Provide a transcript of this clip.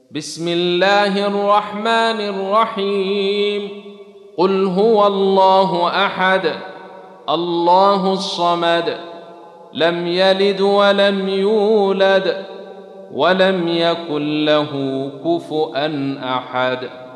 بسم الله الرحمن الرحيم. قل هو الله أحد الله الصمد لم يلد ولم يولد ولم يكن له كفؤا أحد.